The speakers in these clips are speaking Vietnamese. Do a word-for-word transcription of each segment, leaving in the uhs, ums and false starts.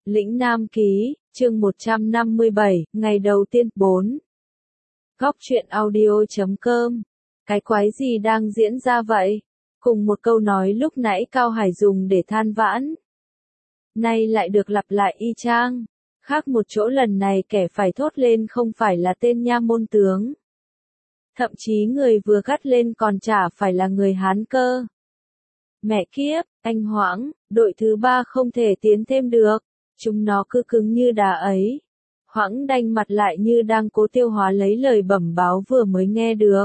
Lĩnh Nam Ký, chương một trăm năm mươi bảy, ngày đầu tiên, bốn. Góc truyện audio chấm com. Cái quái gì đang diễn ra vậy? Cùng một câu nói lúc nãy Cao Hải dùng để than vãn. Nay lại được lặp lại y chang. Khác một chỗ lần này kẻ phải thốt lên không phải là tên nha môn tướng. Thậm chí người vừa gắt lên còn chả phải là người Hán cơ. Mẹ kiếp, anh Hoãng, đội thứ ba không thể tiến thêm được. Chúng nó cứ cứng như đá ấy. Hoãng đanh mặt lại như đang cố tiêu hóa lấy lời bẩm báo vừa mới nghe được.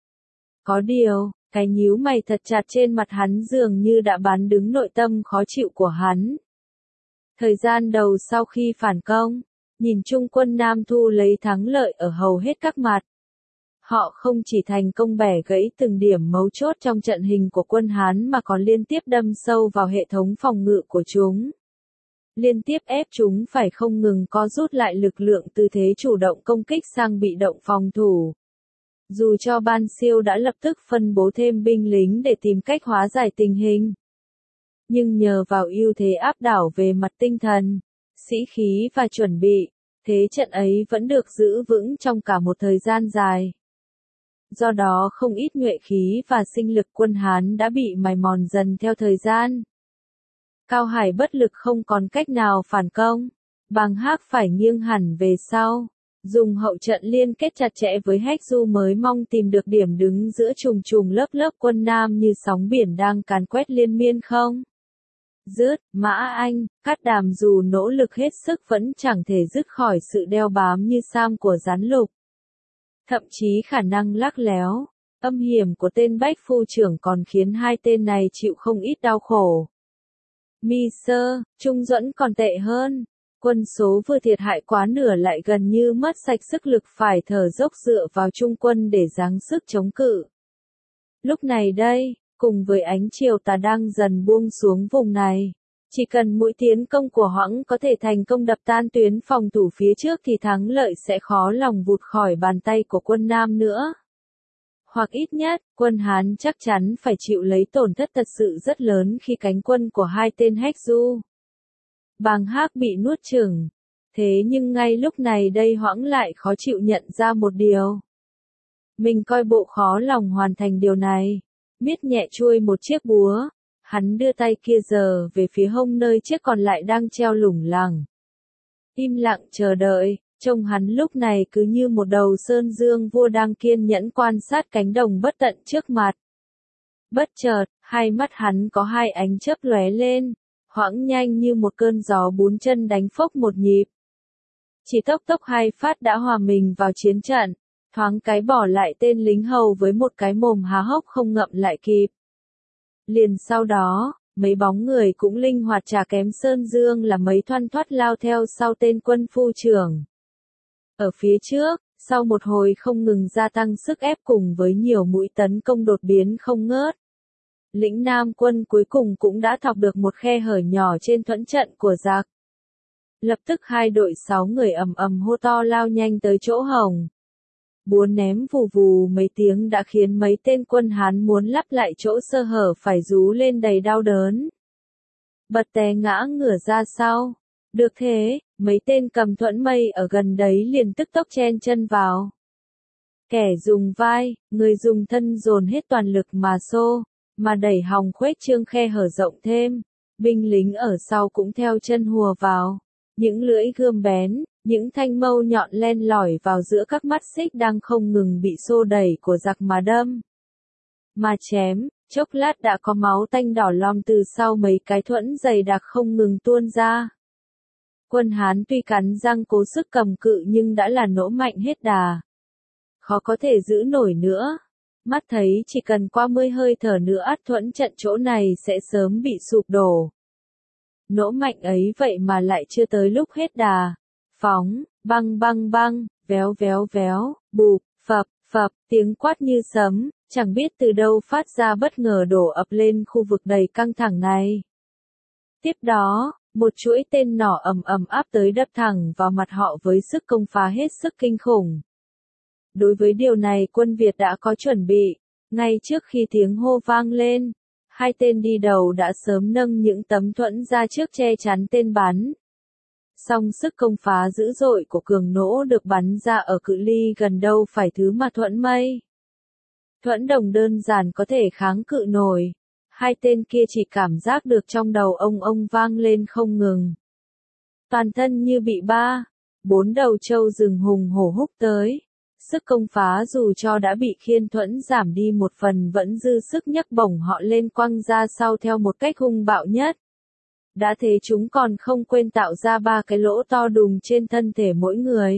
Có điều, cái nhíu mày thật chặt trên mặt hắn dường như đã bán đứng nội tâm khó chịu của hắn. Thời gian đầu sau khi phản công, nhìn chung quân Nam Thu lấy thắng lợi ở hầu hết các mặt. Họ không chỉ thành công bẻ gãy từng điểm mấu chốt trong trận hình của quân Hán mà còn liên tiếp đâm sâu vào hệ thống phòng ngự của chúng. Liên tiếp ép chúng phải không ngừng co rút lại lực lượng từ thế chủ động công kích sang bị động phòng thủ. Dù cho Ban Siêu đã lập tức phân bố thêm binh lính để tìm cách hóa giải tình hình. Nhưng nhờ vào ưu thế áp đảo về mặt tinh thần, sĩ khí và chuẩn bị, thế trận ấy vẫn được giữ vững trong cả một thời gian dài. Do đó không ít nhuệ khí và sinh lực quân Hán đã bị mài mòn dần theo thời gian. Cao Hải bất lực không còn cách nào phản công, Bàng Hác phải nghiêng hẳn về sau, dùng hậu trận liên kết chặt chẽ với Hách Du mới mong tìm được điểm đứng giữa trùng trùng lớp lớp quân Nam như sóng biển đang càn quét liên miên không. Dứt, Mã Anh, Cát Đàm dù nỗ lực hết sức vẫn chẳng thể dứt khỏi sự đeo bám như sam của rắn lục. Thậm chí khả năng lắc léo, âm hiểm của tên Bách Phu trưởng còn khiến hai tên này chịu không ít đau khổ. Mi Sơ, Trung Duẫn còn tệ hơn, quân số vừa thiệt hại quá nửa lại gần như mất sạch sức lực phải thở dốc dựa vào Trung quân để giáng sức chống cự. Lúc này đây, cùng với ánh chiều tà đang dần buông xuống vùng này, chỉ cần mũi tiến công của Hoãng có thể thành công đập tan tuyến phòng thủ phía trước thì thắng lợi sẽ khó lòng vụt khỏi bàn tay của quân Nam nữa. Hoặc ít nhất, quân Hán chắc chắn phải chịu lấy tổn thất thật sự rất lớn khi cánh quân của hai tên Hách Du, Bàng Hác bị nuốt chửng. Thế nhưng ngay lúc này đây Hoãng lại khó chịu nhận ra một điều. Mình coi bộ khó lòng hoàn thành điều này. Miết nhẹ chuôi một chiếc búa, hắn đưa tay kia giờ về phía hông nơi chiếc còn lại đang treo lủng lẳng. Im lặng chờ đợi. Trông hắn lúc này cứ như một đầu sơn dương vua đang kiên nhẫn quan sát cánh đồng bất tận trước mặt. Bất chợt, hai mắt hắn có hai ánh chớp lóe lên, Hoãng nhanh như một cơn gió bốn chân đánh phốc một nhịp. Chỉ tốc tốc hai phát đã hòa mình vào chiến trận, thoáng cái bỏ lại tên lính hầu với một cái mồm há hốc không ngậm lại kịp. Liền sau đó, mấy bóng người cũng linh hoạt chả kém Sơn Dương là mấy thoăn thoắt lao theo sau tên quân phu trưởng. Ở phía trước, sau một hồi không ngừng gia tăng sức ép cùng với nhiều mũi tấn công đột biến không ngớt, lĩnh Nam quân cuối cùng cũng đã thọc được một khe hở nhỏ trên thuẫn trận của giặc. Lập tức hai đội sáu người ầm ầm hô to lao nhanh tới chỗ hồng. Búa ném vù vù mấy tiếng đã khiến mấy tên quân Hán muốn lắp lại chỗ sơ hở phải rú lên đầy đau đớn. Bật té ngã ngửa ra sau. Được thế, mấy tên cầm thuẫn mây ở gần đấy liền tức tốc chen chân vào. Kẻ dùng vai, người dùng thân dồn hết toàn lực mà xô, mà đẩy hòng khuếch trương khe hở rộng thêm. Binh lính ở sau cũng theo chân hùa vào. Những lưỡi gươm bén, những thanh mâu nhọn len lỏi vào giữa các mắt xích đang không ngừng bị xô đẩy của giặc mà đâm. Mà chém, chốc lát đã có máu tanh đỏ lòm từ sau mấy cái thuẫn dày đặc không ngừng tuôn ra. Quân Hán tuy cắn răng cố sức cầm cự nhưng đã là nỗ mạnh hết đà. Khó có thể giữ nổi nữa. Mắt thấy chỉ cần qua mươi hơi thở nữa ắt thuẫn trận chỗ này sẽ sớm bị sụp đổ. Nỗ mạnh ấy vậy mà lại chưa tới lúc hết đà. Phóng, băng băng băng, véo véo véo, bụp, phập, phập, tiếng quát như sấm, chẳng biết từ đâu phát ra bất ngờ đổ ập lên khu vực đầy căng thẳng này. Tiếp đó, một chuỗi tên nỏ ầm ầm áp tới đập thẳng vào mặt họ với sức công phá hết sức kinh khủng. Đối với điều này quân Việt đã có chuẩn bị, ngay trước khi tiếng hô vang lên, hai tên đi đầu đã sớm nâng những tấm thuẫn ra trước che chắn tên bắn. Song sức công phá dữ dội của cường nỗ được bắn ra ở cự ly gần đâu phải thứ mà Thuẫn Mây. Thuẫn Đồng đơn giản có thể kháng cự nổi. Hai tên kia chỉ cảm giác được trong đầu ông ông vang lên không ngừng. Toàn thân như bị ba, bốn đầu trâu rừng hùng hổ húc tới. Sức công phá dù cho đã bị khiên thuẫn giảm đi một phần vẫn dư sức nhấc bổng họ lên quăng ra sau theo một cách hung bạo nhất. Đã thế chúng còn không quên tạo ra ba cái lỗ to đùng trên thân thể mỗi người.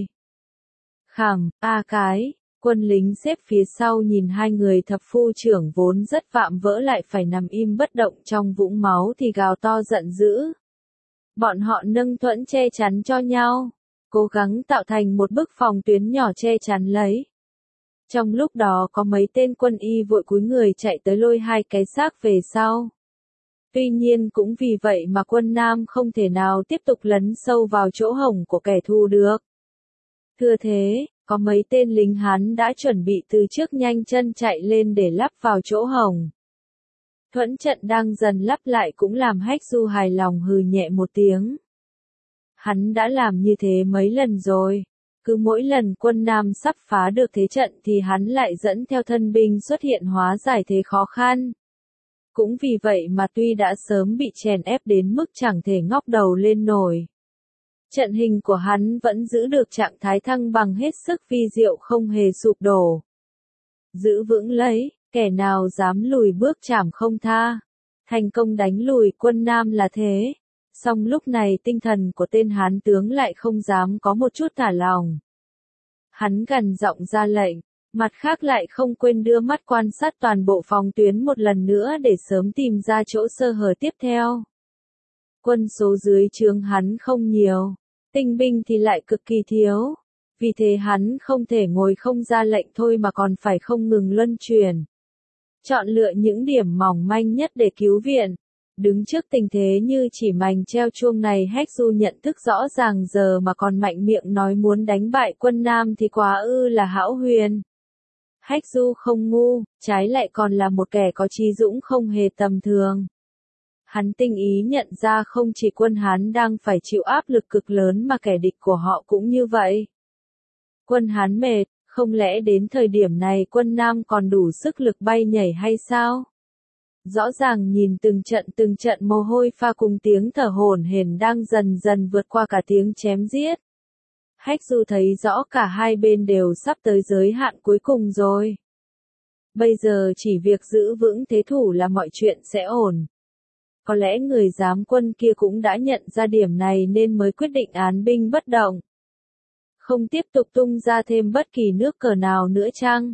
Khảm, a cái, quân lính xếp phía sau nhìn hai người thập phu trưởng vốn rất vạm vỡ lại phải nằm im bất động trong vũng máu thì gào to giận dữ. Bọn họ nâng thuẫn che chắn cho nhau, cố gắng tạo thành một bức phòng tuyến nhỏ che chắn lấy. Trong lúc đó có mấy tên quân y vội cúi người chạy tới lôi hai cái xác về sau. Tuy nhiên cũng vì vậy mà quân Nam không thể nào tiếp tục lấn sâu vào chỗ hổng của kẻ thù được. Thưa thế, có mấy tên lính Hán đã chuẩn bị từ trước nhanh chân chạy lên để lắp vào chỗ hổng. Thuẫn trận đang dần lắp lại cũng làm Hách Du hài lòng hừ nhẹ một tiếng. Hắn đã làm như thế mấy lần rồi. Cứ mỗi lần quân Nam sắp phá được thế trận thì hắn lại dẫn theo thân binh xuất hiện hóa giải thế khó khăn. Cũng vì vậy mà tuy đã sớm bị chèn ép đến mức chẳng thể ngóc đầu lên nổi. Trận hình của hắn vẫn giữ được trạng thái thăng bằng hết sức vi diệu không hề sụp đổ. Giữ vững lấy, kẻ nào dám lùi bước chảm không tha. Thành công đánh lùi quân Nam là thế. Song lúc này tinh thần của tên Hán tướng lại không dám có một chút thả lòng. Hắn gằn giọng ra lệnh, mặt khác lại không quên đưa mắt quan sát toàn bộ phòng tuyến một lần nữa để sớm tìm ra chỗ sơ hở tiếp theo. Quân số dưới trướng hắn không nhiều, tinh binh thì lại cực kỳ thiếu, vì thế hắn không thể ngồi không ra lệnh thôi mà còn phải không ngừng luân chuyển. Chọn lựa những điểm mỏng manh nhất để cứu viện. Đứng trước tình thế như chỉ mành treo chuông này Hách Du nhận thức rõ ràng giờ mà còn mạnh miệng nói muốn đánh bại quân Nam thì quá ư là hão huyền. Hách Du không ngu, trái lại còn là một kẻ có trí dũng không hề tầm thường. Hắn tinh ý nhận ra không chỉ quân Hán đang phải chịu áp lực cực lớn mà kẻ địch của họ cũng như vậy. Quân Hán mệt, không lẽ đến thời điểm này quân Nam còn đủ sức lực bay nhảy hay sao? Rõ ràng nhìn từng trận từng trận mồ hôi pha cùng tiếng thở hổn hển đang dần dần vượt qua cả tiếng chém giết. Hách Du thấy rõ cả hai bên đều sắp tới giới hạn cuối cùng rồi. Bây giờ chỉ việc giữ vững thế thủ là mọi chuyện sẽ ổn. Có lẽ người giám quân kia cũng đã nhận ra điểm này nên mới quyết định án binh bất động. Không tiếp tục tung ra thêm bất kỳ nước cờ nào nữa chăng?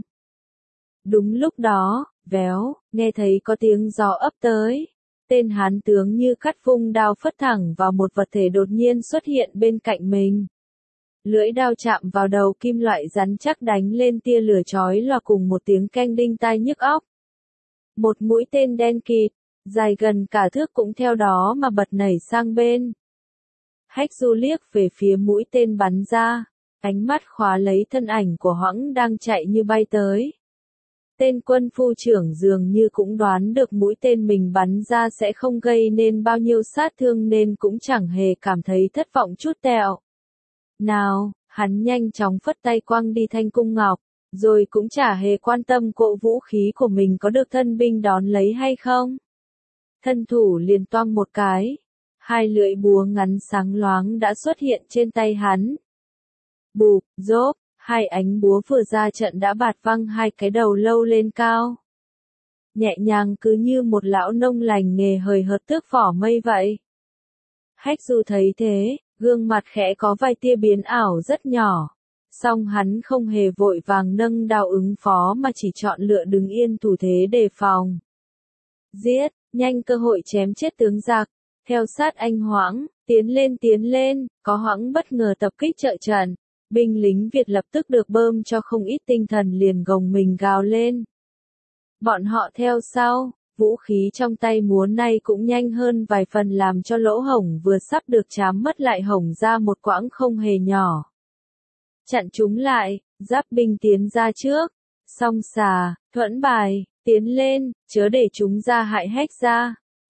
Đúng lúc đó, véo, nghe thấy có tiếng gió ấp tới. Tên Hán tướng như cắt vung đao phất thẳng vào một vật thể đột nhiên xuất hiện bên cạnh mình. Lưỡi đao chạm vào đầu kim loại rắn chắc đánh lên tia lửa chói lòa cùng một tiếng keng đinh tai nhức óc. Một mũi tên đen kịt, dài gần cả thước cũng theo đó mà bật nảy sang bên. Hách Du liếc về phía mũi tên bắn ra, ánh mắt khóa lấy thân ảnh của Hoãng đang chạy như bay tới. Tên quân phu trưởng dường như cũng đoán được mũi tên mình bắn ra sẽ không gây nên bao nhiêu sát thương nên cũng chẳng hề cảm thấy thất vọng chút tẹo. Nào, hắn nhanh chóng phất tay quăng đi thanh cung ngọc, rồi cũng chả hề quan tâm cỗ vũ khí của mình có được thân binh đón lấy hay không. Thân thủ liền toang một cái, hai lưỡi búa ngắn sáng loáng đã xuất hiện trên tay hắn. Bụp, rốp, hai ánh búa vừa ra trận đã bạt văng hai cái đầu lâu lên cao. Nhẹ nhàng cứ như một lão nông lành nghề hời hợt tước vỏ mây vậy. Hách Du thấy thế, gương mặt khẽ có vài tia biến ảo rất nhỏ. Song hắn không hề vội vàng nâng đao ứng phó mà chỉ chọn lựa đứng yên thủ thế đề phòng. Giết, nhanh cơ hội chém chết tướng giặc, theo sát anh Hoãng, tiến lên tiến lên, có Hoãng bất ngờ tập kích trợ trận. Binh lính Việt lập tức được bơm cho không ít tinh thần liền gồng mình gào lên. Bọn họ theo sau, vũ khí trong tay múa nay cũng nhanh hơn vài phần làm cho lỗ hổng vừa sắp được trám mất lại hổng ra một quãng không hề nhỏ. Chặn chúng lại, giáp binh tiến ra trước, song xà, thuẫn bài, tiến lên, chớ để chúng ra hại Hách gia.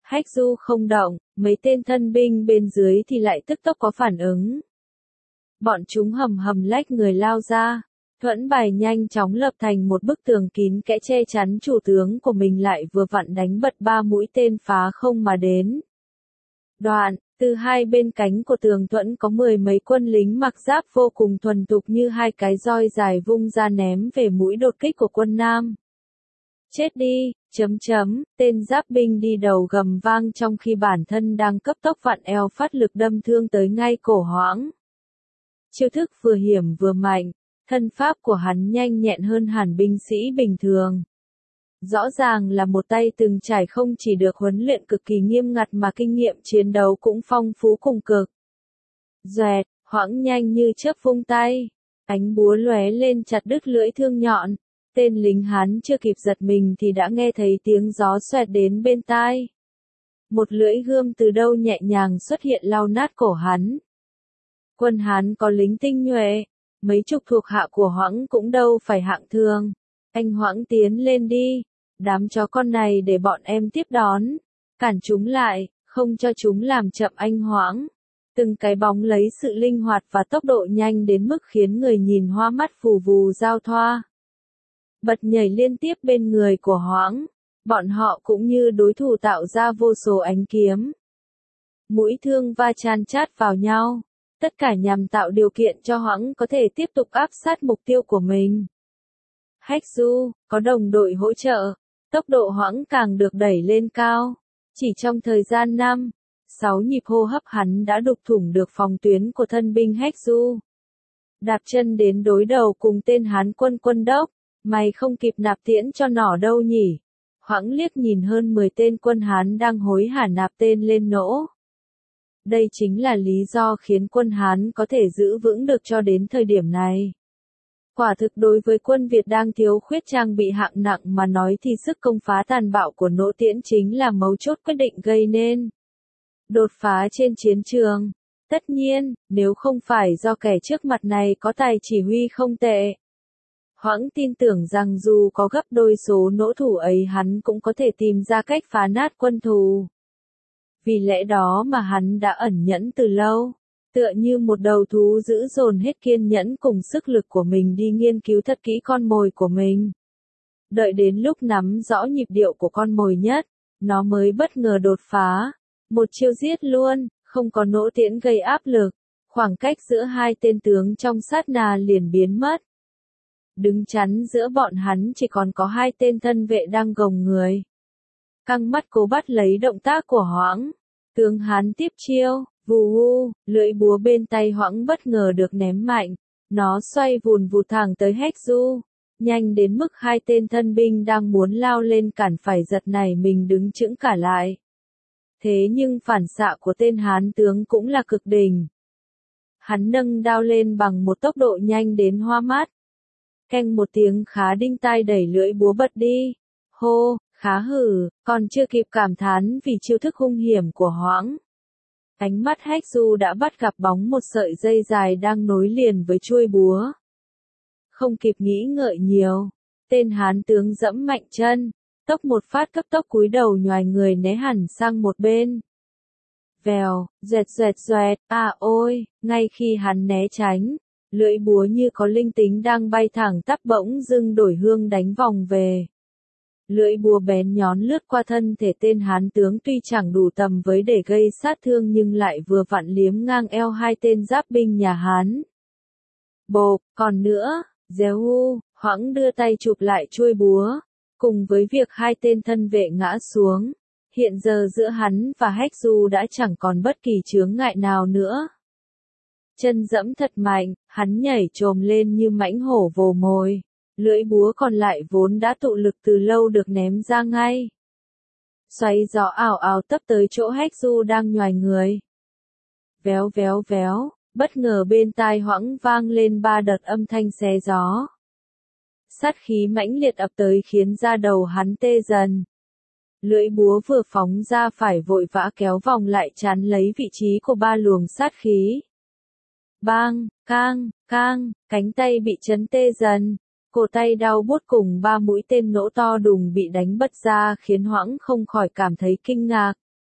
Hách Du không động, mấy tên thân binh bên dưới thì lại tức tốc có phản ứng. Bọn chúng hầm hầm lách người lao ra. Thuẫn bài nhanh chóng lập thành một bức tường kín kẽ che chắn chủ tướng của mình lại vừa vặn đánh bật ba mũi tên phá không mà đến. Đoạn, từ hai bên cánh của tường thuẫn có mười mấy quân lính mặc giáp vô cùng thuần thục như hai cái roi dài vung ra ném về mũi đột kích của quân Nam. Chết đi, chấm chấm, tên giáp binh đi đầu gầm vang trong khi bản thân đang cấp tốc vặn eo phát lực đâm thương tới ngay cổ Hoãng. Chiêu thức vừa hiểm vừa mạnh, thân pháp của hắn nhanh nhẹn hơn hẳn binh sĩ bình thường. Rõ ràng là một tay từng trải không chỉ được huấn luyện cực kỳ nghiêm ngặt mà kinh nghiệm chiến đấu cũng phong phú cùng cực. Doẹt, Hoãng nhanh như chớp vung tay, ánh búa lóe lên chặt đứt lưỡi thương nhọn. Tên lính Hán chưa kịp giật mình thì đã nghe thấy tiếng gió xoẹt đến bên tai. Một lưỡi gươm từ đâu nhẹ nhàng xuất hiện lau nát cổ hắn. Quân Hán có lính tinh nhuệ, mấy chục thuộc hạ của Hoãng cũng đâu phải hạng thường. Anh Hoãng tiến lên đi, đám chó con này để bọn em tiếp đón. Cản chúng lại, không cho chúng làm chậm anh Hoãng. Từng cái bóng lấy sự linh hoạt và tốc độ nhanh đến mức khiến người nhìn hoa mắt phù vù giao thoa. Bật nhảy liên tiếp bên người của Hoãng, bọn họ cũng như đối thủ tạo ra vô số ánh kiếm. Mũi thương va chan chát vào nhau, tất cả nhằm tạo điều kiện cho Hoãng có thể tiếp tục áp sát mục tiêu của mình. Hách Du, có đồng đội hỗ trợ, tốc độ Hoãng càng được đẩy lên cao. Chỉ trong thời gian năm, sáu nhịp hô hấp hắn đã đục thủng được phòng tuyến của thân binh Hách Du. Đạp chân đến đối đầu cùng tên Hán quân quân đốc. Mày không kịp nạp tiễn cho nỏ đâu nhỉ? Hoãng liếc nhìn hơn mười tên quân Hán đang hối hả nạp tên lên nỗ. Đây chính là lý do khiến quân Hán có thể giữ vững được cho đến thời điểm này. Quả thực đối với quân Việt đang thiếu khuyết trang bị hạng nặng mà nói thì sức công phá tàn bạo của nỗ tiễn chính là mấu chốt quyết định gây nên đột phá trên chiến trường. Tất nhiên, nếu không phải do kẻ trước mặt này có tài chỉ huy không tệ, Hoãng tin tưởng rằng dù có gấp đôi số nỗ thủ ấy hắn cũng có thể tìm ra cách phá nát quân thù. Vì lẽ đó mà hắn đã ẩn nhẫn từ lâu, tựa như một đầu thú dữ dồn hết kiên nhẫn cùng sức lực của mình đi nghiên cứu thật kỹ con mồi của mình. Đợi đến lúc nắm rõ nhịp điệu của con mồi nhất, nó mới bất ngờ đột phá. Một chiêu giết luôn, không có nỗ tiễn gây áp lực, khoảng cách giữa hai tên tướng trong sát na liền biến mất. Đứng chắn giữa bọn hắn chỉ còn có hai tên thân vệ đang gồng người. Căng mắt cố bắt lấy động tác của Hoãng. Tướng Hán tiếp chiêu, vù vù, lưỡi búa bên tay Hoãng bất ngờ được ném mạnh. Nó xoay vùn vụt thẳng tới Hách Du. Nhanh đến mức hai tên thân binh đang muốn lao lên cản phải giật nảy mình đứng chững cả lại. Thế nhưng phản xạ của tên Hán tướng cũng là cực đỉnh. Hắn nâng đao lên bằng một tốc độ nhanh đến hoa mắt. Keng một tiếng khá đinh tai đẩy lưỡi búa bật đi. Hô, khá hử, còn chưa kịp cảm thán vì chiêu thức hung hiểm của Hoãng. Ánh mắt Hách Du đã bắt gặp bóng một sợi dây dài đang nối liền với chuôi búa. Không kịp nghĩ ngợi nhiều, tên Hán tướng dẫm mạnh chân, tốc một phát cấp tốc cúi đầu nhoài người né hẳn sang một bên. Vèo, doẹt doẹt doẹt, à ôi, ngay khi hắn né tránh, lưỡi búa như có linh tính đang bay thẳng tắp bỗng dưng đổi hương đánh vòng về. Lưỡi búa bén nhón lướt qua thân thể tên Hán tướng tuy chẳng đủ tầm với để gây sát thương nhưng lại vừa vặn liếm ngang eo hai tên giáp binh nhà Hán. Bộp, còn nữa, réo hu, Hoãng đưa tay chụp lại chuôi búa, cùng với việc hai tên thân vệ ngã xuống. Hiện giờ giữa hắn và Hách Du đã chẳng còn bất kỳ chướng ngại nào nữa. Chân dẫm thật mạnh, hắn nhảy trồm lên như mãnh hổ vồ mồi. Lưỡi búa còn lại vốn đã tụ lực từ lâu được ném ra ngay. Xoáy gió ảo ảo tấp tới chỗ Hách Du đang nhoài người. Véo véo véo, bất ngờ bên tai Hoãng vang lên ba đợt âm thanh xé gió. Sát khí mãnh liệt ập tới khiến da đầu hắn tê dần. Lưỡi búa vừa phóng ra phải vội vã kéo vòng lại chắn lấy vị trí của ba luồng sát khí. Bang, cang, cang, cánh tay bị chấn tê dần, cổ tay đau buốt cùng ba mũi tên nỗ to đùng bị đánh bật ra khiến Hoãng không khỏi cảm thấy kinh ngạc.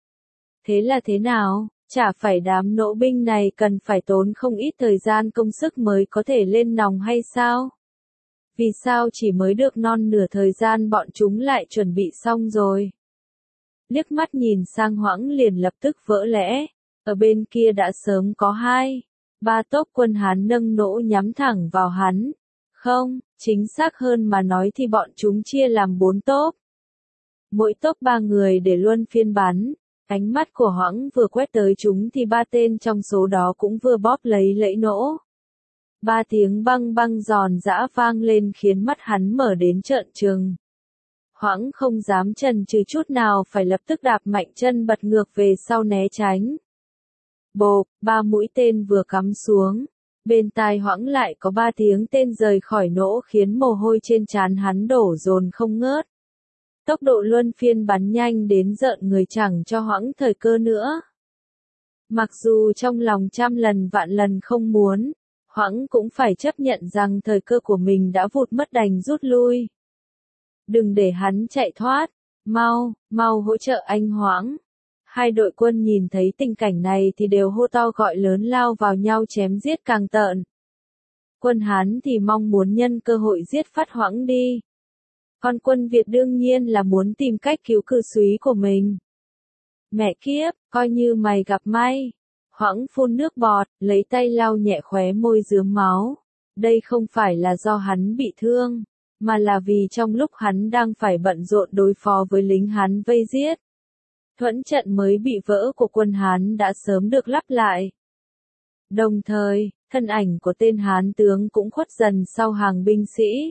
Thế là thế nào? Chả phải đám nỗ binh này cần phải tốn không ít thời gian công sức mới có thể lên nòng hay sao? Vì sao chỉ mới được non nửa thời gian bọn chúng lại chuẩn bị xong rồi? Liếc mắt nhìn sang Hoãng liền lập tức vỡ lẽ. Ở bên kia đã sớm có hai, ba tốp quân Hán nâng nỗ nhắm thẳng vào hắn. Không, chính xác hơn mà nói thì bọn chúng chia làm bốn tốp. Mỗi tốp ba người để luân phiên bắn. Ánh mắt của Hoãng vừa quét tới chúng thì ba tên trong số đó cũng vừa bóp lấy lẫy nỗ. Ba tiếng băng băng giòn giã vang lên khiến mắt hắn mở đến trợn trừng. Hoãng không dám chần chừ chút nào phải lập tức đạp mạnh chân bật ngược về sau né tránh. Bộp, ba mũi tên vừa cắm xuống. Bên tai Hoãng lại có ba tiếng tên rời khỏi nỗ khiến mồ hôi trên trán hắn đổ dồn không ngớt. Tốc độ luân phiên bắn nhanh đến rợn người chẳng cho Hoãng thời cơ nữa. Mặc dù trong lòng trăm lần vạn lần không muốn, Hoãng cũng phải chấp nhận rằng thời cơ của mình đã vụt mất đành rút lui. Đừng để hắn chạy thoát, mau, mau hỗ trợ anh Hoãng. Hai đội quân nhìn thấy tình cảnh này thì đều hô to gọi lớn lao vào nhau chém giết càng tợn. Quân Hán thì mong muốn nhân cơ hội giết phát Hoãng đi. Còn quân Việt đương nhiên là muốn tìm cách cứu cự súy của mình. Mẹ kiếp, coi như mày gặp may. Hoãng phun nước bọt, lấy tay lau nhẹ khóe môi rướm máu. Đây không phải là do hắn bị thương, mà là vì trong lúc hắn đang phải bận rộn đối phó với lính Hán vây giết. Thuẫn trận mới bị vỡ của quân Hán đã sớm được lắp lại. Đồng thời, thân ảnh của tên Hán tướng cũng khuất dần sau hàng binh sĩ.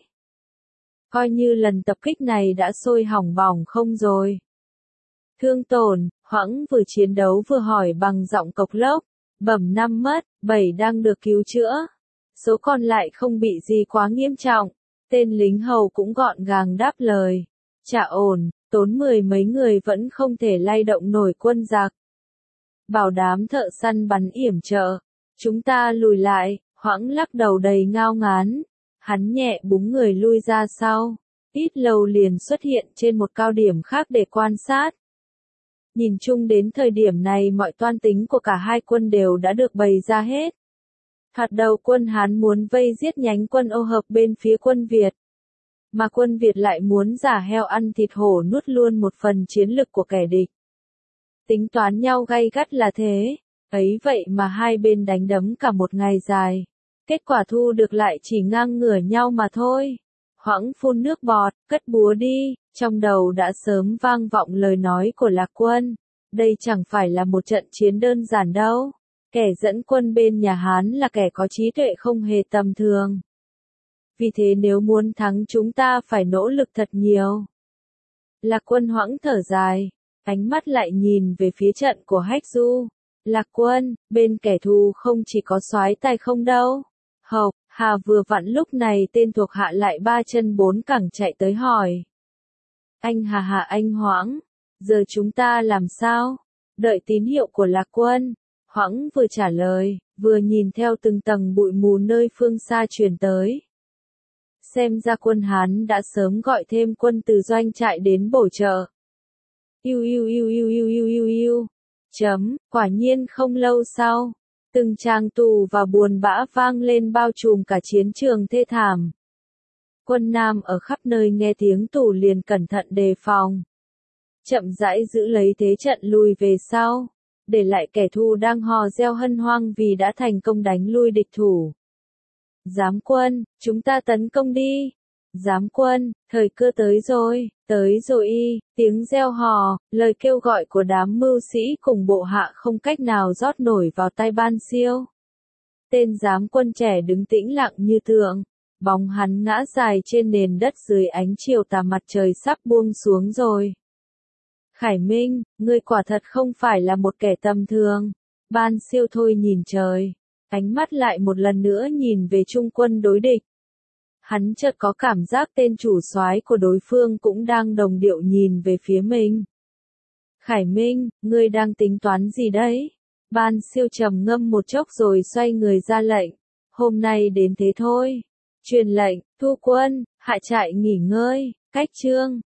Coi như lần tập kích này đã sôi hỏng bỏng không rồi. Thương tổn, Hoãng vừa chiến đấu vừa hỏi bằng giọng cộc lốc, bẩm năm mất, bảy đang được cứu chữa. Số còn lại không bị gì quá nghiêm trọng. Tên lính hầu cũng gọn gàng đáp lời. Chả ổn, tốn mười mấy người vẫn không thể lay động nổi quân giặc. Bảo đám thợ săn bắn yểm trợ. Chúng ta lùi lại, Hoãng lắc đầu đầy ngao ngán. Hắn nhẹ búng người lui ra sau. Ít lâu liền xuất hiện trên một cao điểm khác để quan sát. Nhìn chung đến thời điểm này mọi toan tính của cả hai quân đều đã được bày ra hết. Thoạt đầu quân Hán muốn vây giết nhánh quân ô hợp bên phía quân Việt. Mà quân Việt lại muốn giả heo ăn thịt hổ nuốt luôn một phần chiến lực của kẻ địch. Tính toán nhau gay gắt là thế. Ấy vậy mà hai bên đánh đấm cả một ngày dài. Kết quả thu được lại chỉ ngang ngửa nhau mà thôi. Hoãng phun nước bọt, cất búa đi, trong đầu đã sớm vang vọng lời nói của Lạc Quân. Đây chẳng phải là một trận chiến đơn giản đâu. Kẻ dẫn quân bên nhà Hán là kẻ có trí tuệ không hề tầm thường. Vì thế nếu muốn thắng chúng ta phải nỗ lực thật nhiều. Lạc Quân Hoãng thở dài, ánh mắt lại nhìn về phía trận của Hách Du. Lạc Quân, bên kẻ thù không chỉ có soái tài không đâu. Hộc, Hà vừa vặn lúc này tên thuộc hạ lại ba chân bốn cẳng chạy tới hỏi. Anh Hà Hà anh Hoãng, giờ chúng ta làm sao? Đợi tín hiệu của Lạc Quân. Hoãng vừa trả lời, vừa nhìn theo từng tầng bụi mù nơi phương xa truyền tới. Xem ra quân Hán đã sớm gọi thêm quân từ doanh trại đến bổ trợ. Iu iu iu iu iu iu iu iu. Chấm, quả nhiên không lâu sau. Từng tràng tù và buồn bã vang lên bao trùm cả chiến trường thê thảm. Quân Nam ở khắp nơi nghe tiếng tù liền cẩn thận đề phòng. Chậm rãi giữ lấy thế trận lùi về sau. Để lại kẻ thù đang hò reo hân hoang vì đã thành công đánh lui địch thủ. Giám quân, chúng ta tấn công đi. Giám quân, thời cơ tới rồi, tới rồi y, tiếng reo hò, lời kêu gọi của đám mưu sĩ cùng bộ hạ không cách nào rót nổi vào tai Ban Siêu. Tên giám quân trẻ đứng tĩnh lặng như tượng, bóng hắn ngã dài trên nền đất dưới ánh chiều tà mặt trời sắp buông xuống rồi. Khải Minh, ngươi quả thật không phải là một kẻ tầm thường. Ban Siêu thôi nhìn trời, ánh mắt lại một lần nữa nhìn về trung quân đối địch. Hắn chợt có cảm giác tên chủ soái của đối phương cũng đang đồng điệu nhìn về phía mình. Khải Minh, ngươi đang tính toán gì đấy? Ban Siêu trầm ngâm một chốc rồi xoay người ra lệnh. Hôm nay đến thế thôi. Truyền lệnh, thu quân, hạ trại nghỉ ngơi, cách trương.